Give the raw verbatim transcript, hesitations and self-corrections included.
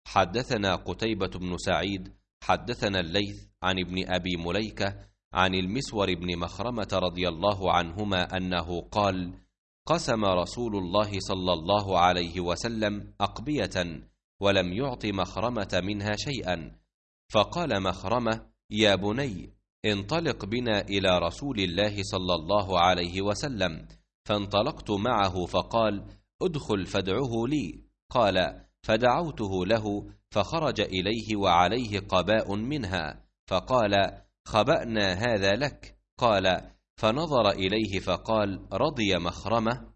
حدثنا قتيبة بن سعيد حدثنا الليث عن ابن أبي مليكة عن المسور بن مخرمة رضي الله عنهما أنه قال: قسم رسول الله صلى الله عليه وسلم أقبية ولم يعط مخرمة منها شيئا، فقال مخرمة: يا بني انطلق بنا إلى رسول الله صلى الله عليه وسلم، فانطلقت معه فقال: ادخل فادعه لي. قال: فدعوته له فخرج إليه وعليه قباء منها، فقال: خبأنا هذا لك. قال: فنظر إليه فقال: رضي مخرمة؟